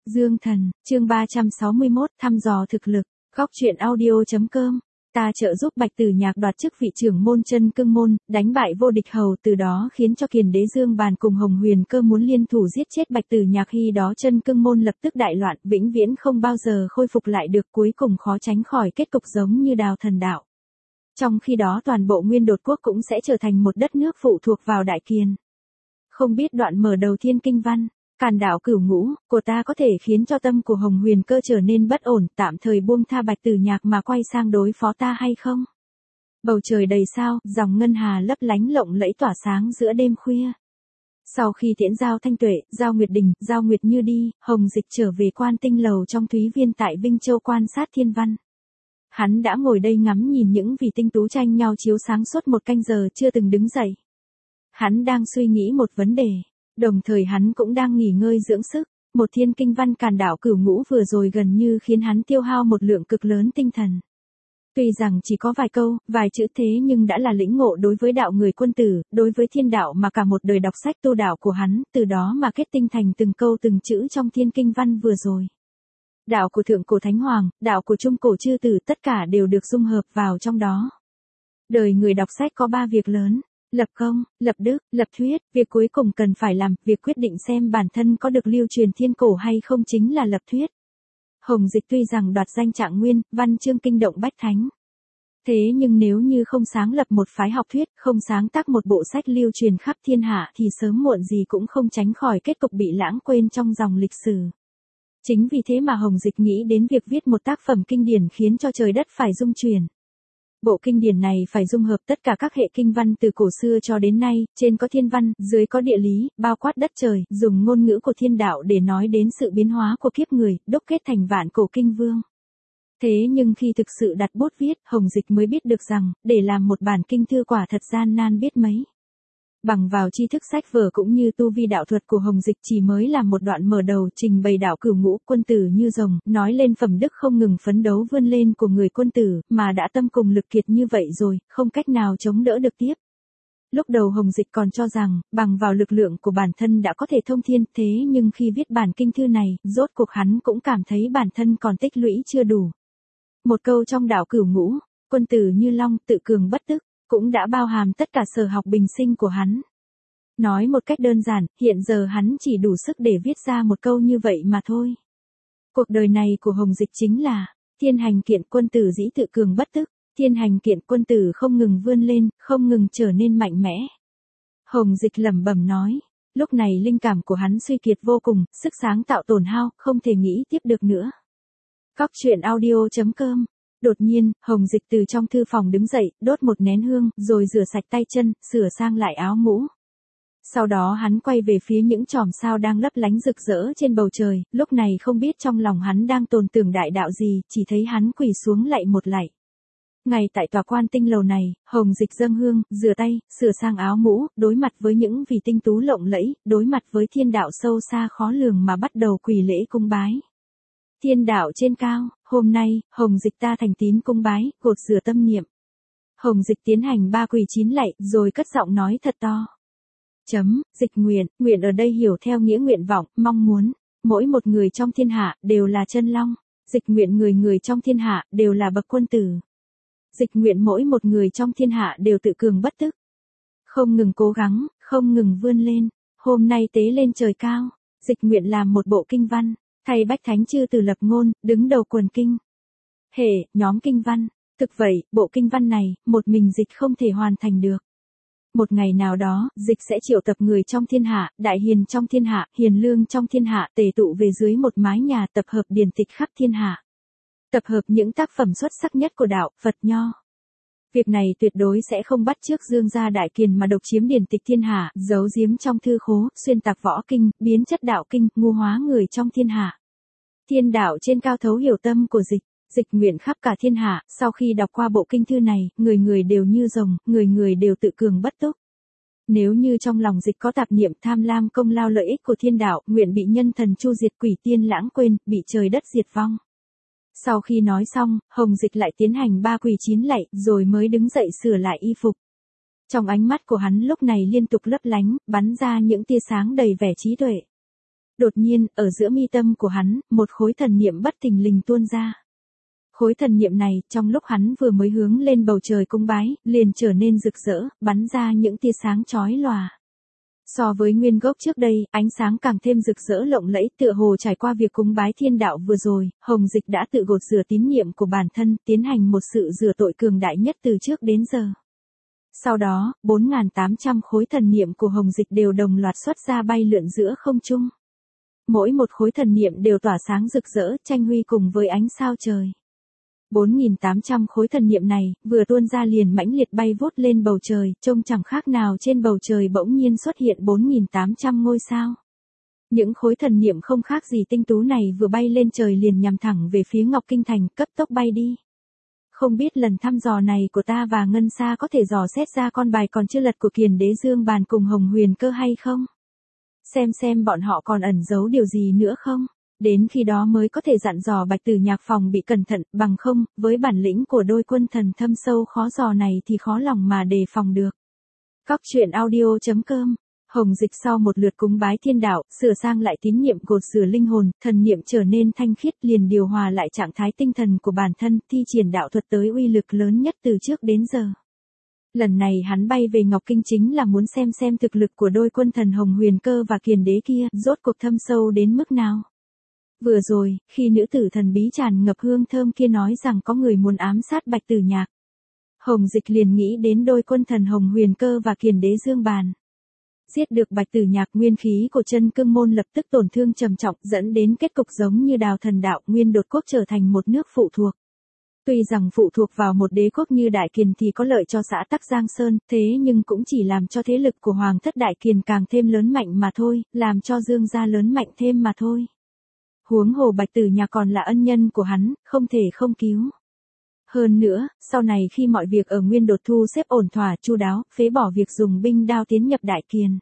Dương Thần, chương 361, thăm dò thực lực, góc truyện audio.com. Ta trợ giúp Bạch Tử Nhạc đoạt chức vị trưởng môn Chân Cương môn, đánh bại vô địch hầu, từ đó khiến cho Kiền Đế Dương Bàn cùng Hồng Huyền Cơ muốn liên thủ giết chết Bạch Tử Nhạc, khi đó Chân Cương môn lập tức đại loạn, vĩnh viễn không bao giờ khôi phục lại được, cuối cùng khó tránh khỏi kết cục giống như Đào Thần đạo. Trong khi đó toàn bộ Nguyên Đột quốc cũng sẽ trở thành một đất nước phụ thuộc vào Đại Kiền. Không biết đoạn mở đầu thiên kinh văn, Càn đạo cửu ngũ của ta có thể khiến cho tâm của Hồng Huyền Cơ trở nên bất ổn, tạm thời buông tha Bạch Tử Nhạc mà quay sang đối phó ta hay không? Bầu trời đầy sao, dòng ngân hà lấp lánh lộng lẫy tỏa sáng giữa đêm khuya. Sau khi tiễn Giao Thanh Tuệ, Giao Nguyệt Đình, Giao Nguyệt Như đi, Hồng Dịch trở về Quan Tinh lầu trong Thúy Viên tại Vinh Châu quan sát thiên văn. Hắn đã ngồi đây ngắm nhìn những vì tinh tú tranh nhau chiếu sáng suốt một canh giờ chưa từng đứng dậy. Hắn đang suy nghĩ một vấn đề. Đồng thời hắn cũng đang nghỉ ngơi dưỡng sức, một thiên kinh văn Càn đạo cửu ngũ vừa rồi gần như khiến hắn tiêu hao một lượng cực lớn tinh thần. Tuy rằng chỉ có vài câu, vài chữ thế nhưng đã là lĩnh ngộ đối với đạo người quân tử, đối với thiên đạo mà cả một đời đọc sách tu đạo của hắn, từ đó mà kết tinh thành từng câu từng chữ trong thiên kinh văn vừa rồi. Đạo của thượng cổ thánh hoàng, đạo của trung cổ chư tử, tất cả đều được dung hợp vào trong đó. Đời người đọc sách có 3 việc lớn. Lập công, lập đức, lập thuyết, việc cuối cùng cần phải làm, việc quyết định xem bản thân có được lưu truyền thiên cổ hay không chính là lập thuyết. Hồng Dịch tuy rằng đoạt danh trạng nguyên, văn chương kinh động bách thánh. Thế nhưng nếu như không sáng lập một phái học thuyết, không sáng tác một bộ sách lưu truyền khắp thiên hạ thì sớm muộn gì cũng không tránh khỏi kết cục bị lãng quên trong dòng lịch sử. Chính vì thế mà Hồng Dịch nghĩ đến việc viết một tác phẩm kinh điển khiến cho trời đất phải rung chuyển. Bộ kinh điển này phải dung hợp tất cả các hệ kinh văn từ cổ xưa cho đến nay, trên có thiên văn, dưới có địa lý, bao quát đất trời, dùng ngôn ngữ của thiên đạo để nói đến sự biến hóa của kiếp người, đúc kết thành vạn cổ kinh vương. Thế nhưng khi thực sự đặt bút viết, Hồng Dịch mới biết được rằng, để làm một bản kinh thư quả thật gian nan biết mấy. Bằng vào tri thức sách vở cũng như tu vi đạo thuật của Hồng Dịch chỉ mới là một đoạn mở đầu trình bày đạo cửu ngũ, quân tử như rồng, nói lên phẩm đức không ngừng phấn đấu vươn lên của người quân tử, mà đã tâm cùng lực kiệt như vậy rồi, không cách nào chống đỡ được tiếp. Lúc đầu Hồng Dịch còn cho rằng, bằng vào lực lượng của bản thân đã có thể thông thiên, thế nhưng khi viết bản kinh thư này, rốt cuộc hắn cũng cảm thấy bản thân còn tích lũy chưa đủ. Một câu trong đạo cửu ngũ, quân tử như long, tự cường bất tức, cũng đã bao hàm tất cả sở học bình sinh của hắn. Nói một cách đơn giản, hiện giờ hắn chỉ đủ sức để viết ra một câu như vậy mà thôi. Cuộc đời này của Hồng Dịch chính là, thiên hành kiện quân tử dĩ tự cường bất tức, thiên hành kiện quân tử không ngừng vươn lên, không ngừng trở nên mạnh mẽ. Hồng Dịch lẩm bẩm nói, lúc này linh cảm của hắn suy kiệt vô cùng, sức sáng tạo tổn hao, không thể nghĩ tiếp được nữa. Góc truyện audio.com. Đột nhiên, Hồng Dịch từ trong thư phòng đứng dậy, đốt một nén hương, rồi rửa sạch tay chân, sửa sang lại áo mũ. Sau đó hắn quay về phía những chòm sao đang lấp lánh rực rỡ trên bầu trời, lúc này không biết trong lòng hắn đang tồn tưởng đại đạo gì, chỉ thấy hắn quỳ xuống lạy một lạy. Ngay tại tòa Quan Tinh lầu này, Hồng Dịch dâng hương, rửa tay, sửa sang áo mũ, đối mặt với những vì tinh tú lộng lẫy, đối mặt với thiên đạo sâu xa khó lường mà bắt đầu quỳ lễ cung bái. Thiên đạo trên cao, hôm nay, Hồng Dịch ta thành tín cung bái, cột rửa tâm niệm. Hồng Dịch tiến hành 3 quỳ 9 lạy, rồi cất giọng nói thật to. Dịch nguyện, nguyện ở đây hiểu theo nghĩa nguyện vọng, mong muốn. Mỗi một người trong thiên hạ, đều là chân long. Dịch nguyện người người trong thiên hạ, đều là bậc quân tử. Dịch nguyện mỗi một người trong thiên hạ đều tự cường bất tức. Không ngừng cố gắng, không ngừng vươn lên. Hôm nay tế lên trời cao. Dịch nguyện làm một bộ kinh văn. Thay bách thánh chư từ lập ngôn, đứng đầu quần kinh. Nhóm kinh văn. Thực vậy, bộ kinh văn này, một mình Dịch không thể hoàn thành được. Một ngày nào đó, Dịch sẽ triệu tập người trong thiên hạ, đại hiền trong thiên hạ, hiền lương trong thiên hạ, tề tụ về dưới một mái nhà, tập hợp điển tịch khắp thiên hạ. Tập hợp những tác phẩm xuất sắc nhất của đạo, Phật Nho. Việc này tuyệt đối sẽ không bắt chước Dương gia Đại Kiền mà độc chiếm điển tịch thiên hạ, giấu giếm trong thư khố, xuyên tạc võ kinh, biến chất đạo kinh, ngu hóa người trong thiên hạ. Thiên đạo trên cao thấu hiểu tâm của Dịch, Dịch nguyện khắp cả thiên hạ, sau khi đọc qua bộ kinh thư này, người người đều như rồng, người người đều tự cường bất túc. Nếu như trong lòng Dịch có tạp niệm tham lam công lao lợi ích của thiên đạo, nguyện bị nhân thần chu diệt, quỷ tiên lãng quên, bị trời đất diệt vong. Sau khi nói xong, Hồng Dịch lại tiến hành 3 quỳ 9 lạy, rồi mới đứng dậy sửa lại y phục. Trong ánh mắt của hắn lúc này liên tục lấp lánh, bắn ra những tia sáng đầy vẻ trí tuệ. Đột nhiên, ở giữa mi tâm của hắn, một khối thần niệm bất thình lình tuôn ra. Khối thần niệm này, trong lúc hắn vừa mới hướng lên bầu trời cung bái, liền trở nên rực rỡ, bắn ra những tia sáng chói lòa. So với nguyên gốc trước đây, ánh sáng càng thêm rực rỡ lộng lẫy, tựa hồ trải qua việc cúng bái thiên đạo vừa rồi, Hồng Dịch đã tự gột rửa tín niệm của bản thân, tiến hành một sự rửa tội cường đại nhất từ trước đến giờ. Sau đó, 4.800 khối thần niệm của Hồng Dịch đều đồng loạt xuất ra bay lượn giữa không trung. Mỗi một khối thần niệm đều tỏa sáng rực rỡ, tranh huy cùng với ánh sao trời. 4.800 khối thần niệm này, vừa tuôn ra liền mãnh liệt bay vút lên bầu trời, trông chẳng khác nào trên bầu trời bỗng nhiên xuất hiện 4.800 ngôi sao. Những khối thần niệm không khác gì tinh tú này vừa bay lên trời liền nhằm thẳng về phía Ngọc Kinh Thành, cấp tốc bay đi. Không biết lần thăm dò này của ta và Ngân Sa có thể dò xét ra con bài còn chưa lật của Kiền Đế Dương Bàn cùng Hồng Huyền Cơ hay không? Xem bọn họ còn ẩn giấu điều gì nữa không? Đến khi đó mới có thể dặn dò Bạch Tử Nhạc phòng bị cẩn thận, bằng không, với bản lĩnh của đôi quân thần thâm sâu khó dò này thì khó lòng mà đề phòng được. Các chuyện audio.com. Hồng Dịch sau một lượt cúng bái thiên đạo, sửa sang lại tín niệm gột rửa linh hồn, thần niệm trở nên thanh khiết, liền điều hòa lại trạng thái tinh thần của bản thân, thi triển đạo thuật tới uy lực lớn nhất từ trước đến giờ. Lần này hắn bay về Ngọc Kinh chính là muốn xem thực lực của đôi quân thần Hồng Huyền Cơ và Kiền Đế kia, rốt cuộc thâm sâu đến mức nào. Vừa rồi, khi nữ tử thần bí tràn ngập hương thơm kia nói rằng có người muốn ám sát Bạch Tử Nhạc, Hồng Dịch liền nghĩ đến đôi quân thần Hồng Huyền Cơ và Kiền Đế Dương Bàn. Giết được Bạch Tử Nhạc, nguyên khí của Chân Cương môn lập tức tổn thương trầm trọng, dẫn đến kết cục giống như Đào Thần đạo, Nguyên Đột quốc trở thành một nước phụ thuộc. Tuy rằng phụ thuộc vào một đế quốc như Đại Kiền thì có lợi cho xã tắc Giang Sơn, thế nhưng cũng chỉ làm cho thế lực của Hoàng thất Đại Kiền càng thêm lớn mạnh mà thôi, làm cho Dương gia lớn mạnh thêm mà thôi. Huống hồ Bạch Tử Nhạc còn là ân nhân của hắn, không thể không cứu. Hơn nữa, sau này khi mọi việc ở Nguyên Đột thu xếp ổn thỏa chu đáo, phế bỏ việc dùng binh đao tiến nhập Đại Kiền.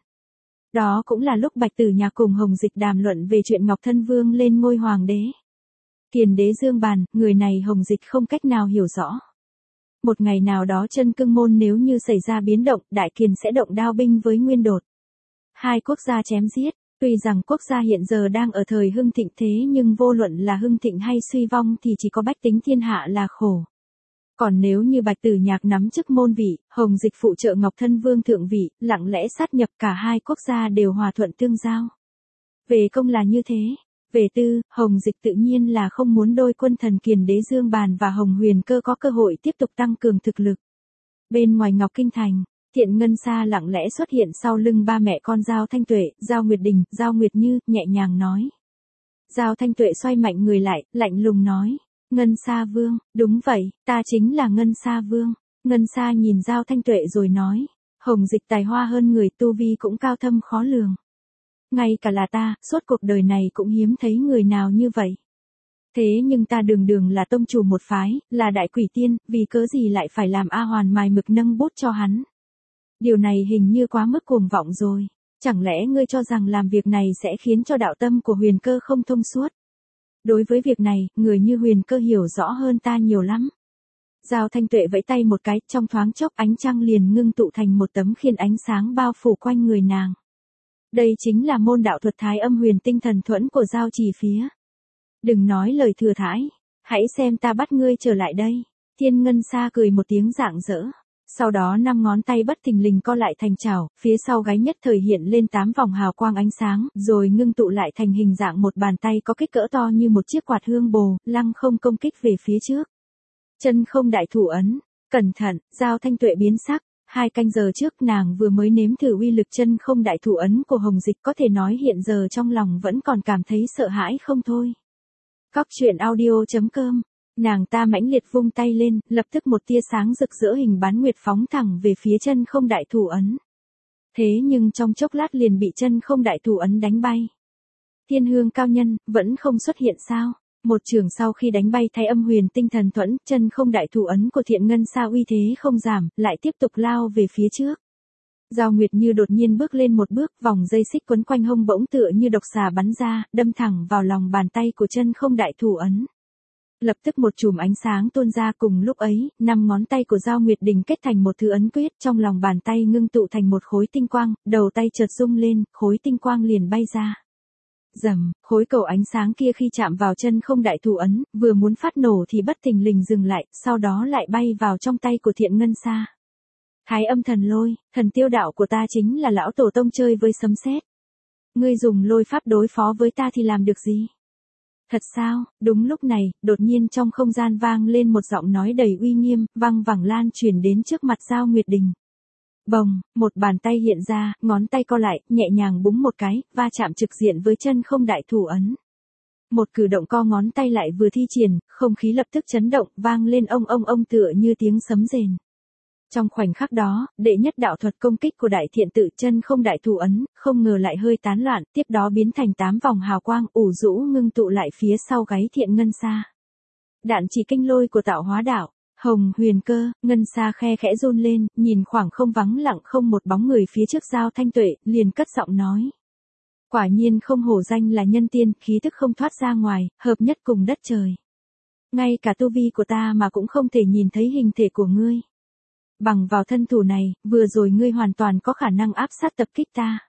Đó cũng là lúc Bạch Tử Nhạc cùng Hồng Dịch đàm luận về chuyện Ngọc Thân Vương lên ngôi hoàng đế. Kiền Đế Dương Bàn, người này Hồng Dịch không cách nào hiểu rõ. Một ngày nào đó Chân Cương môn nếu như xảy ra biến động, Đại Kiền sẽ động đao binh với Nguyên Đột. Hai quốc gia chém giết. Tuy rằng quốc gia hiện giờ đang ở thời hưng thịnh thế nhưng vô luận là hưng thịnh hay suy vong thì chỉ có bách tính thiên hạ là khổ. Còn nếu như Bạch Tử Nhạc nắm chức môn vị, Hồng Dịch phụ trợ Ngọc Thân Vương thượng vị, lặng lẽ sát nhập cả hai quốc gia đều hòa thuận tương giao. Về công là như thế. Về tư, Hồng Dịch tự nhiên là không muốn đôi quân thần Kiền Đế Dương Bàn và Hồng Huyền Cơ có cơ hội tiếp tục tăng cường thực lực. Bên ngoài Ngọc Kinh Thành, Thiện Ngân Sa lặng lẽ xuất hiện sau lưng ba mẹ con Giao Thanh Tuệ, Giao Nguyệt Đình, Giao Nguyệt Như, nhẹ nhàng nói. Giao Thanh Tuệ xoay mạnh người lại, lạnh lùng nói. Ngân Sa Vương, đúng vậy, ta chính là Ngân Sa Vương. Ngân Sa nhìn Giao Thanh Tuệ rồi nói. Hồng Dịch tài hoa hơn người, tu vi cũng cao thâm khó lường. Ngay cả là ta, suốt cuộc đời này cũng hiếm thấy người nào như vậy. Thế nhưng ta đường là tông chủ một phái, là đại quỷ tiên, vì cớ gì lại phải làm A Hoàn mài mực nâng bút cho hắn. Điều này hình như quá mức cuồng vọng rồi. Chẳng lẽ ngươi cho rằng làm việc này sẽ khiến cho đạo tâm của Huyền Cơ không thông suốt? Đối với việc này, người như Huyền Cơ hiểu rõ hơn ta nhiều lắm. Giao Thanh Tuệ vẫy tay một cái, trong thoáng chốc ánh trăng liền ngưng tụ thành một tấm khiên ánh sáng bao phủ quanh người nàng. Đây chính là môn đạo thuật Thái Âm Huyền Tinh Thần Thuẫn của Giao Chỉ Phía. Đừng nói lời thừa thãi, hãy xem ta bắt ngươi trở lại đây. Thiên Ngân Sa cười một tiếng rạng rỡ. Sau đó 5 ngón tay bất thình lình co lại thành chảo, phía sau gáy nhất thời hiện lên 8 vòng hào quang ánh sáng, rồi ngưng tụ lại thành hình dạng một bàn tay có kích cỡ to như một chiếc quạt hương bồ, lăng không công kích về phía trước. Chân không đại thủ ấn, cẩn thận, Giao Thanh Tuệ biến sắc. 2 canh giờ trước nàng vừa mới nếm thử uy lực chân không đại thủ ấn của Hồng Dịch, có thể nói hiện giờ trong lòng vẫn còn cảm thấy sợ hãi không thôi. Các chuyện audio.com. Nàng ta mãnh liệt vung tay lên, lập tức một tia sáng rực rỡ hình bán nguyệt phóng thẳng về phía chân không đại thủ ấn. Thế nhưng trong chốc lát liền bị chân không đại thủ ấn đánh bay. Thiên Hương cao nhân, vẫn không xuất hiện sao? Một trường sau khi đánh bay Thái Âm Huyền Tinh Thần Thuẫn, chân không đại thủ ấn của Thiện Ngân Sa uy thế không giảm, lại tiếp tục lao về phía trước. Giao Nguyệt Như đột nhiên bước lên một bước, vòng dây xích quấn quanh hông bỗng tựa như độc xà bắn ra, đâm thẳng vào lòng bàn tay của chân không đại thủ ấn. Lập tức một chùm ánh sáng tuôn ra, cùng lúc ấy, 5 ngón tay của Giao Nguyệt Đình kết thành một thứ ấn quyết, trong lòng bàn tay ngưng tụ thành một khối tinh quang, đầu tay chợt rung lên, khối tinh quang liền bay ra. Rầm, khối cầu ánh sáng kia khi chạm vào chân không đại thủ ấn, vừa muốn phát nổ thì bất thình lình dừng lại, sau đó lại bay vào trong tay của Thiện Ngân Sa. Thái Âm thần lôi, thần tiêu đạo của ta chính là lão tổ tông chơi với sấm sét. Ngươi dùng lôi pháp đối phó với ta thì làm được gì? Thật sao? Đúng lúc này, đột nhiên trong không gian vang lên một giọng nói đầy uy nghiêm, vang vẳng lan truyền đến trước mặt Giao Nguyệt Đình. Bồng, một bàn tay hiện ra, ngón tay co lại, nhẹ nhàng búng một cái, va chạm trực diện với chân không đại thủ ấn. Một cử động co ngón tay lại vừa thi triển, không khí lập tức chấn động, vang lên ông tựa như tiếng sấm rền. Trong khoảnh khắc đó, đệ nhất đạo thuật công kích của đại thiện tự chân không đại thủ ấn, không ngờ lại hơi tán loạn, tiếp đó biến thành 8 vòng hào quang ủ rũ ngưng tụ lại phía sau gáy Thiện Ngân Sa. Đạn chỉ kinh lôi của tạo hóa đạo. Hồng Huyền Cơ, Ngân Sa khe khẽ run lên, nhìn khoảng không vắng lặng không một bóng người phía trước Giao Thanh Tuệ, liền cất giọng nói. Quả nhiên không hổ danh là nhân tiên, khí thức không thoát ra ngoài, hợp nhất cùng đất trời. Ngay cả tu vi của ta mà cũng không thể nhìn thấy hình thể của ngươi. Bằng vào thân thủ này, vừa rồi ngươi hoàn toàn có khả năng áp sát tập kích ta.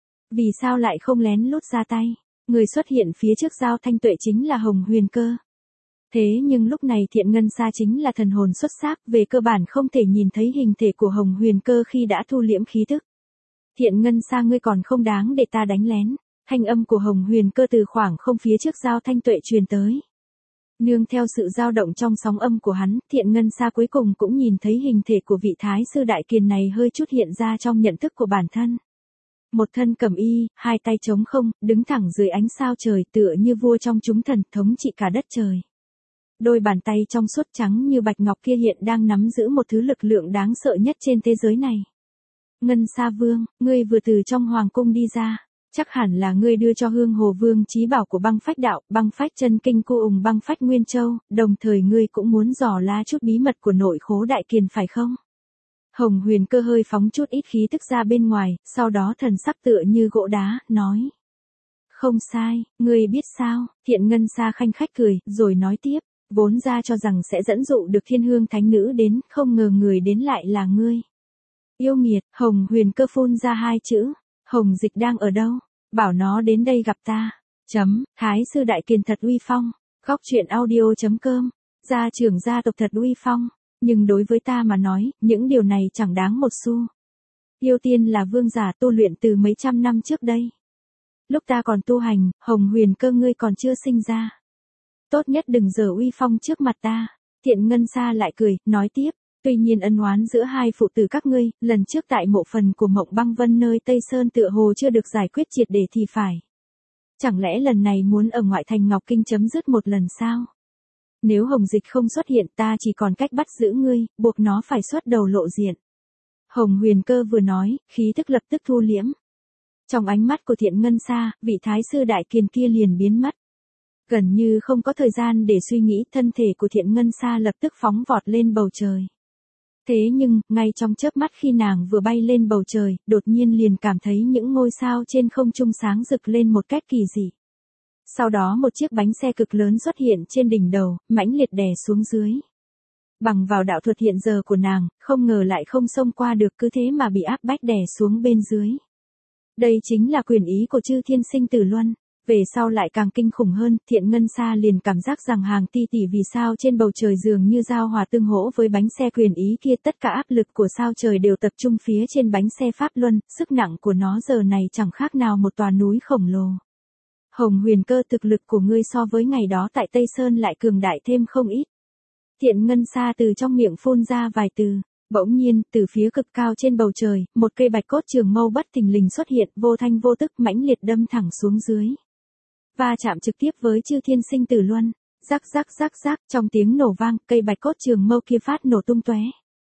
Vì sao lại không lén lút ra tay? Người xuất hiện phía trước Giao Thanh Tuệ chính là Hồng Huyền Cơ. Thế nhưng lúc này Thiện Ngân Sa chính là thần hồn xuất sắc, về cơ bản không thể nhìn thấy hình thể của Hồng Huyền Cơ khi đã thu liễm khí tức. Thiện Ngân Sa ngươi còn không đáng để ta đánh lén. Thanh âm của Hồng Huyền Cơ từ khoảng không phía trước Giao Thanh Tuệ truyền tới. Nương theo sự dao động trong sóng âm của hắn, Thiện Ngân Sa cuối cùng cũng nhìn thấy hình thể của vị Thái sư đại kiền này hơi chút hiện ra trong nhận thức của bản thân. Một thân cẩm y, hai tay trống không, đứng thẳng dưới ánh sao trời tựa như vua trong chúng thần thống trị cả đất trời. Đôi bàn tay trong suốt trắng như bạch ngọc kia hiện đang nắm giữ một thứ lực lượng đáng sợ nhất trên thế giới này. Ngân Sa Vương, ngươi vừa từ trong hoàng cung đi ra, chắc hẳn là ngươi đưa cho Hương Hồ Vương chí bảo của băng phách đạo, băng phách chân kinh cu ùng băng phách Nguyên Châu, đồng thời ngươi cũng muốn dò la chút bí mật của nội khố đại kiền phải không? Hồng Huyền Cơ hơi phóng chút ít khí tức ra bên ngoài, sau đó thần sắc tựa như gỗ đá, nói. Không sai, ngươi biết sao? Thiện Ngân Sa khanh khách cười, rồi nói tiếp. Vốn ra cho rằng sẽ dẫn dụ được Thiên Hương Thánh Nữ đến, không ngờ người đến lại là ngươi. Yêu nghiệt, Hồng Huyền Cơ phun ra hai chữ. Hồng Dịch đang ở đâu? Bảo nó đến đây gặp ta. Thái sư đại kiền thật uy phong. Góc truyện audio.com. Gia trưởng gia tộc thật uy phong. Nhưng đối với ta mà nói, những điều này chẳng đáng một xu. Yêu tiên là vương giả tu luyện từ mấy trăm năm trước đây. Lúc ta còn tu hành, Hồng Huyền Cơ ngươi còn chưa sinh ra. Tốt nhất đừng giở uy phong trước mặt ta. Thiện Ngân Sa lại cười, nói tiếp. Tuy nhiên ân oán giữa hai phụ tử các ngươi, lần trước tại mộ phần của Mộng Băng Vân nơi Tây Sơn tựa hồ chưa được giải quyết triệt để thì phải. Chẳng lẽ lần này muốn ở ngoại thành Ngọc Kinh chấm dứt một lần sao? Nếu Hồng Dịch không xuất hiện ta chỉ còn cách bắt giữ ngươi, buộc nó phải xuất đầu lộ diện. Hồng Huyền Cơ vừa nói, khí tức lập tức thu liễm. Trong ánh mắt của Thiện Ngân Sa, vị Thái sư đại kiền kia liền biến mất. Gần như không có thời gian để suy nghĩ, thân thể của Thiện Ngân Sa lập tức phóng vọt lên bầu trời. Thế nhưng, ngay trong chớp mắt khi nàng vừa bay lên bầu trời, đột nhiên liền cảm thấy những ngôi sao trên không trung sáng rực lên một cách kỳ dị. Sau đó một chiếc bánh xe cực lớn xuất hiện trên đỉnh đầu, mãnh liệt đè xuống dưới. Bằng vào đạo thuật hiện giờ của nàng, không ngờ lại không xông qua được, cứ thế mà bị áp bách đè xuống bên dưới. Đây chính là quyền ý của Chư Thiên Sinh Tử Luân. Về sau lại càng kinh khủng hơn, Thiện Ngân Sa liền cảm giác rằng hàng tỷ vì sao trên bầu trời dường như giao hòa tương hỗ với bánh xe quyền ý kia, tất cả áp lực của sao trời đều tập trung phía trên bánh xe Pháp Luân, sức nặng của nó giờ này chẳng khác nào một tòa núi khổng lồ. Hồng Huyền Cơ, thực lực của ngươi so với ngày đó tại Tây Sơn lại cường đại thêm không ít. Thiện Ngân Sa từ trong miệng phun ra vài từ. Bỗng nhiên, từ phía cực cao trên bầu trời, một cây bạch cốt trường mâu bất thình lình xuất hiện, vô thanh vô tức mãnh liệt đâm thẳng xuống dưới. Va chạm trực tiếp với Chư Thiên Sinh Tử Luân. Rắc rắc rắc rắc, trong tiếng nổ vang, cây bạch cốt trường mâu kia phát nổ tung tóe.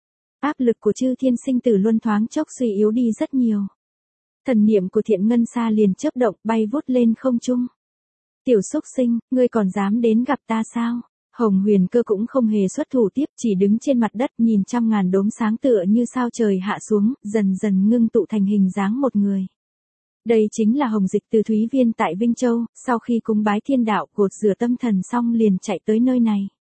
Áp lực của Chư Thiên Sinh Tử Luân thoáng chốc suy yếu đi rất nhiều. Thần niệm của Thiện Ngân Sa liền chớp động, bay vút lên không trung. Tiểu xúc sinh, ngươi còn dám đến gặp ta sao? Hồng Huyền Cơ cũng không hề xuất thủ tiếp, chỉ đứng trên mặt đất nhìn trăm ngàn đốm sáng tựa như sao trời hạ xuống, dần dần ngưng tụ thành hình dáng một người. Đây chính là Hồng Dịch từ Thúy Viên tại Vinh Châu, sau khi cúng bái thiên đạo, gột rửa tâm thần xong liền chạy tới nơi này.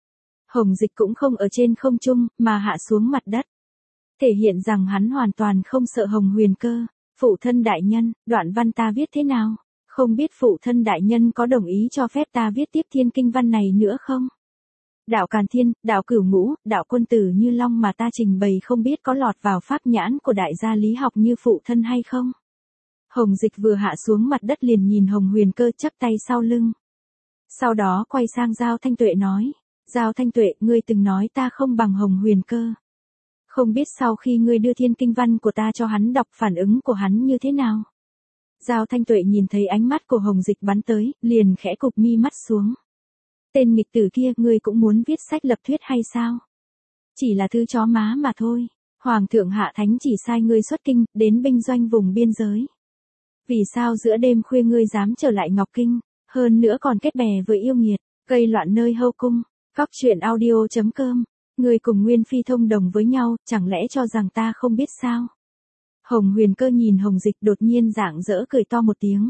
Hồng Dịch cũng không ở trên không trung, mà hạ xuống mặt đất. Thể hiện rằng hắn hoàn toàn không sợ Hồng Huyền Cơ. Phụ thân đại nhân, đoạn văn ta viết thế nào? Không biết phụ thân đại nhân có đồng ý cho phép ta viết tiếp thiên kinh văn này nữa không? Đạo Càn Thiên, đạo Cửu Ngũ, đạo Quân Tử Như Long mà ta trình bày không biết có lọt vào pháp nhãn của đại gia lý học như phụ thân hay không? Hồng Dịch vừa hạ xuống mặt đất liền nhìn Hồng Huyền Cơ chắp tay sau lưng. Sau đó quay sang Giao Thanh Tuệ nói, Giao Thanh Tuệ, ngươi từng nói ta không bằng Hồng Huyền Cơ. Không biết sau khi ngươi đưa thiên kinh văn của ta cho hắn đọc phản ứng của hắn như thế nào? Giao Thanh Tuệ nhìn thấy ánh mắt của Hồng Dịch bắn tới, liền khẽ cụp mi mắt xuống. Tên nghịch tử kia, ngươi cũng muốn viết sách lập thuyết hay sao? Chỉ là thứ chó má mà thôi. Hoàng thượng hạ thánh chỉ sai ngươi xuất kinh, đến binh doanh vùng biên giới. Vì sao giữa đêm khuya ngươi dám trở lại Ngọc Kinh, hơn nữa còn kết bè với yêu nghiệt, gây loạn nơi hậu cung? Cóc truyện audio.com. Ngươi cùng Nguyên Phi thông đồng với nhau, chẳng lẽ cho rằng ta không biết sao? Hồng Huyền Cơ nhìn Hồng Dịch đột nhiên rạng rỡ cười to một tiếng.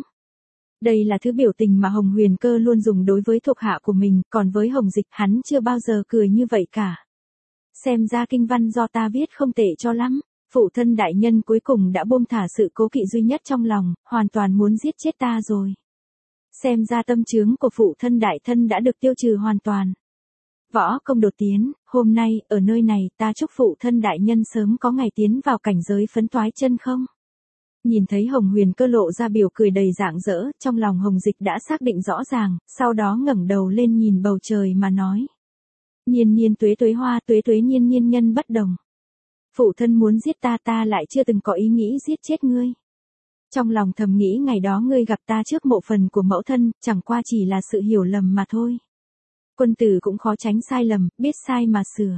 Đây là thứ biểu tình mà Hồng Huyền Cơ luôn dùng đối với thuộc hạ của mình, còn với Hồng Dịch hắn chưa bao giờ cười như vậy cả. Xem ra kinh văn do ta viết không tệ cho lắm, phụ thân đại nhân cuối cùng đã buông thả sự cố kỵ duy nhất trong lòng, hoàn toàn muốn giết chết ta rồi. Xem ra tâm chướng của phụ thân đại thân đã được tiêu trừ hoàn toàn. Võ công đột tiến, hôm nay, ở nơi này, ta chúc phụ thân đại nhân sớm có ngày tiến vào cảnh giới phấn toái chân không? Nhìn thấy Hồng Huyền Cơ lộ ra biểu cười đầy rạng rỡ, trong lòng Hồng Dịch đã xác định rõ ràng, sau đó ngẩng đầu lên nhìn bầu trời mà nói. Nhiên nhiên tuế tuế hoa tuế tuế nhiên nhiên nhân bất đồng. Phụ thân muốn giết ta, ta lại chưa từng có ý nghĩ giết chết ngươi. Trong lòng thầm nghĩ ngày đó ngươi gặp ta trước mộ phần của mẫu thân, chẳng qua chỉ là sự hiểu lầm mà thôi. Quân tử cũng khó tránh sai lầm, biết sai mà sửa.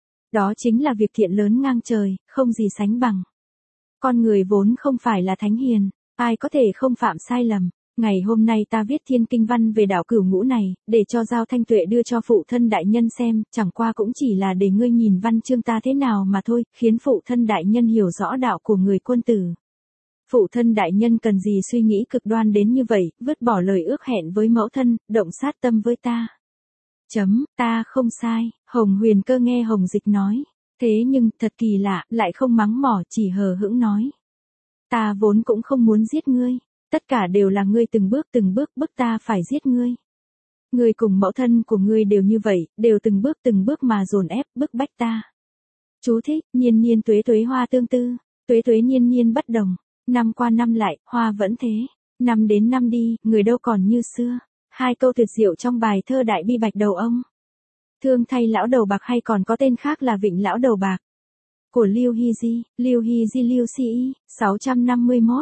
Đó chính là việc thiện lớn ngang trời, không gì sánh bằng. Con người vốn không phải là thánh hiền, ai có thể không phạm sai lầm. Ngày hôm nay ta viết thiên kinh văn về đạo Cửu Ngũ này, để cho Giao Thanh Tuệ đưa cho phụ thân đại nhân xem, chẳng qua cũng chỉ là để ngươi nhìn văn chương ta thế nào mà thôi, khiến phụ thân đại nhân hiểu rõ đạo của người quân tử. Phụ thân đại nhân cần gì suy nghĩ cực đoan đến như vậy, vứt bỏ lời ước hẹn với mẫu thân, động sát tâm với ta. Ta không sai, Hồng Huyền Cơ nghe Hồng Dịch nói. Thế nhưng, thật kỳ lạ, lại không mắng mỏ, chỉ hờ hững nói. Ta vốn cũng không muốn giết ngươi. Tất cả đều là ngươi từng bước bức ta phải giết ngươi. Ngươi cùng mẫu thân của ngươi đều như vậy, đều từng bước mà dồn ép, bức bách ta. Chú thích, nhiên nhiên tuế tuế hoa tương tư, tuế tuế nhiên nhiên bất đồng. Năm qua năm lại, hoa vẫn thế. Năm đến năm đi, người đâu còn như xưa. Hai câu tuyệt diệu trong bài thơ Đại Bi Bạch Đầu Ông. Thương thay lão đầu bạc hay còn có tên khác là Vịnh Lão Đầu Bạc. Của Lưu Hy Di, Lưu Sĩ, 651,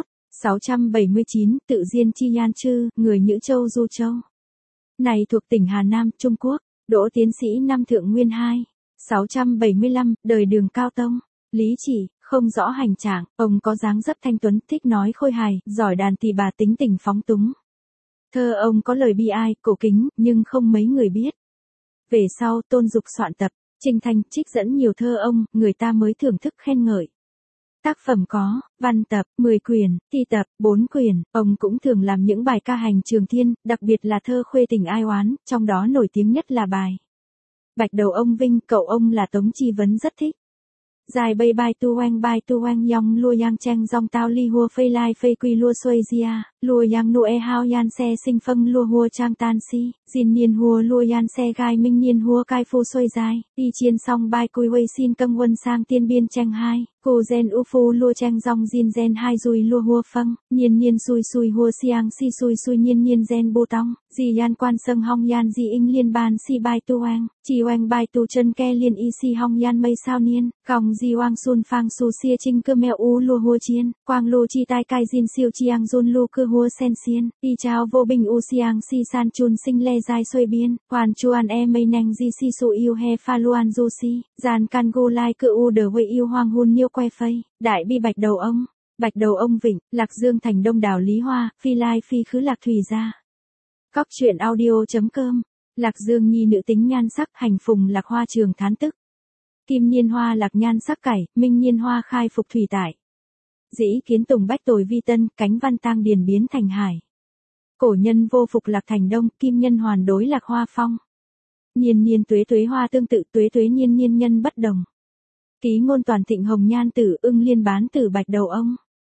679, tự Diên Chi Yan Chư, người Nhữ Châu Du Châu. Này thuộc tỉnh Hà Nam, Trung Quốc, đỗ tiến sĩ năm Thượng Nguyên 2, 675, đời Đường Cao Tông, Lý Chỉ, không rõ hành trạng, ông có dáng dấp thanh tuấn, thích nói khôi hài, giỏi đàn tỳ bà tính tình phóng túng. Thơ ông có lời bi ai, cổ kính, nhưng không mấy người biết. Về sau, Tôn Dục soạn tập, Trình Thành trích dẫn nhiều thơ ông, người ta mới thưởng thức khen ngợi. Tác phẩm có, văn tập, 10 quyển, thi tập, 4 quyển, ông cũng thường làm những bài ca hành trường thiên, đặc biệt là thơ khuê tình ai oán, trong đó nổi tiếng nhất là bài Bạch Đầu Ông Vinh, cậu ông là Tống Chi Vấn rất thích. Dài bay bai tu oanh yong lua yang cheng dong tao li hua phây lai phây quy lua xuôi gia, lua yang nue hao yan xe sinh phâng lua hua trang tan si, jin niên hua lua yan xe gai minh niên hua cai phu xuôi dài, đi chiên song bai cui huây xin câng quân sang tiên biên cheng hai, cô gen u phu lua cheng dong jin gen hai dùi lua hua phâng, niên niên xui hua siang si xui niên niên gen bu tong, di yan quan sâng hong yan di inh liên ban si bai tu oanh, chi oanh bai tu chân ke liên y si hong yan mây sao niên, còng di oang sun phang su xia trinh cơ mèo u lua hua chiên, quang lu chi tai cai jin siêu chiang jun lu cơ hua sen xiên, đi chào vô bình u siang si san chun sinh le dai xuôi biên, hoàn chuan e mây neng di si su yêu he pha luan du si, gian can gu lai cơ u đờ huệ yêu hoang hun niêu quay phây, Đại Bi Bạch Đầu Ông, Bạch Đầu Ông Vịnh, Lạc Dương Thành Đông Đảo Lý Hoa, phi lai phi khứ Lạc Thủy gia. Cóc truyện audio.com, Lạc Dương nhi nữ tính nhan sắc hành phùng Lạc Hoa trường thán tức. Kim Niên Hoa Lạc nhan sắc cải, Minh Niên Hoa khai phục thủy tải. Dĩ kiến tùng bách tồi vi tân, cánh văn tang điền biến thành hải. Cổ nhân vô phục Lạc Thành Đông, Kim Nhân hoàn đối Lạc Hoa phong. Niên niên tuế tuế hoa tương tự, tuế tuế niên niên nhân bất đồng. Ký ngôn toàn thịnh hồng nhan tử, ưng liên bán tử Bạch Đầu Ông.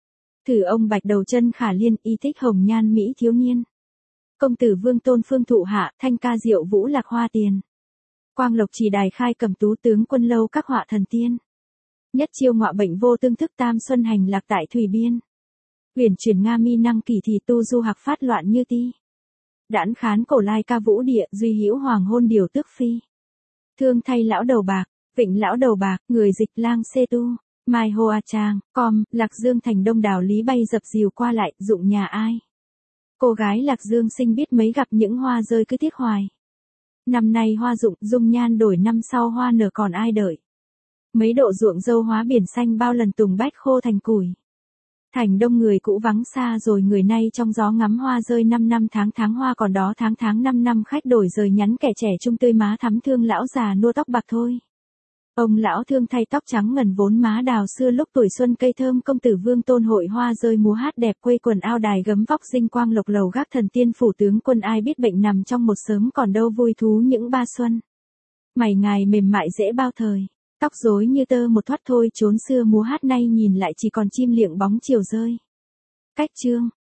Thử ông bạch đầu chân khả liên, y thích hồng nhan mỹ thiếu niên. Công tử vương tôn phương thụ hạ, thanh ca diệu vũ lạc hoa tiền. Quang lộc trì đài khai cầm tú tướng quân lâu các họa thần tiên. Nhất chiêu ngọa bệnh vô tương thức tam xuân hành lạc tại thủy biên. Huyền chuyển nga mi năng kỳ thì tu du hạc phát loạn như ti. Đãn khán cổ lai ca vũ địa, duy hữu hoàng hôn điều tước phi. Thương thay lão đầu bạc, vịnh lão đầu bạc, người dịch lang xê tu. Mai hoa trang, Lạc Dương thành đông đảo lý bay dập dìu qua lại, dụng nhà ai. Cô gái Lạc Dương sinh biết mấy gặp những hoa rơi cứ tiếc hoài. Năm nay hoa rụng, dung nhan đổi năm sau hoa nở còn ai đợi. Mấy độ ruộng dâu hóa biển xanh bao lần tùng bách khô thành củi. Thành đông người cũ vắng xa rồi người nay trong gió ngắm hoa rơi 5 năm tháng hoa còn đó tháng 5 năm khách đổi rời nhắn kẻ trẻ trung tươi má thắm thương lão già nua tóc bạc thôi. Ông lão thương thay tóc trắng ngần vốn má đào xưa lúc tuổi xuân cây thơm công tử vương tôn hội hoa rơi múa hát đẹp quây quần ao đài gấm vóc dinh quang lộc lầu gác thần tiên phủ tướng quân ai biết bệnh nằm trong một sớm còn đâu vui thú những ba xuân. Mày ngài mềm mại dễ bao thời, tóc rối như tơ một thoát thôi trốn xưa múa hát nay nhìn lại chỉ còn chim liệng bóng chiều rơi. Cách chương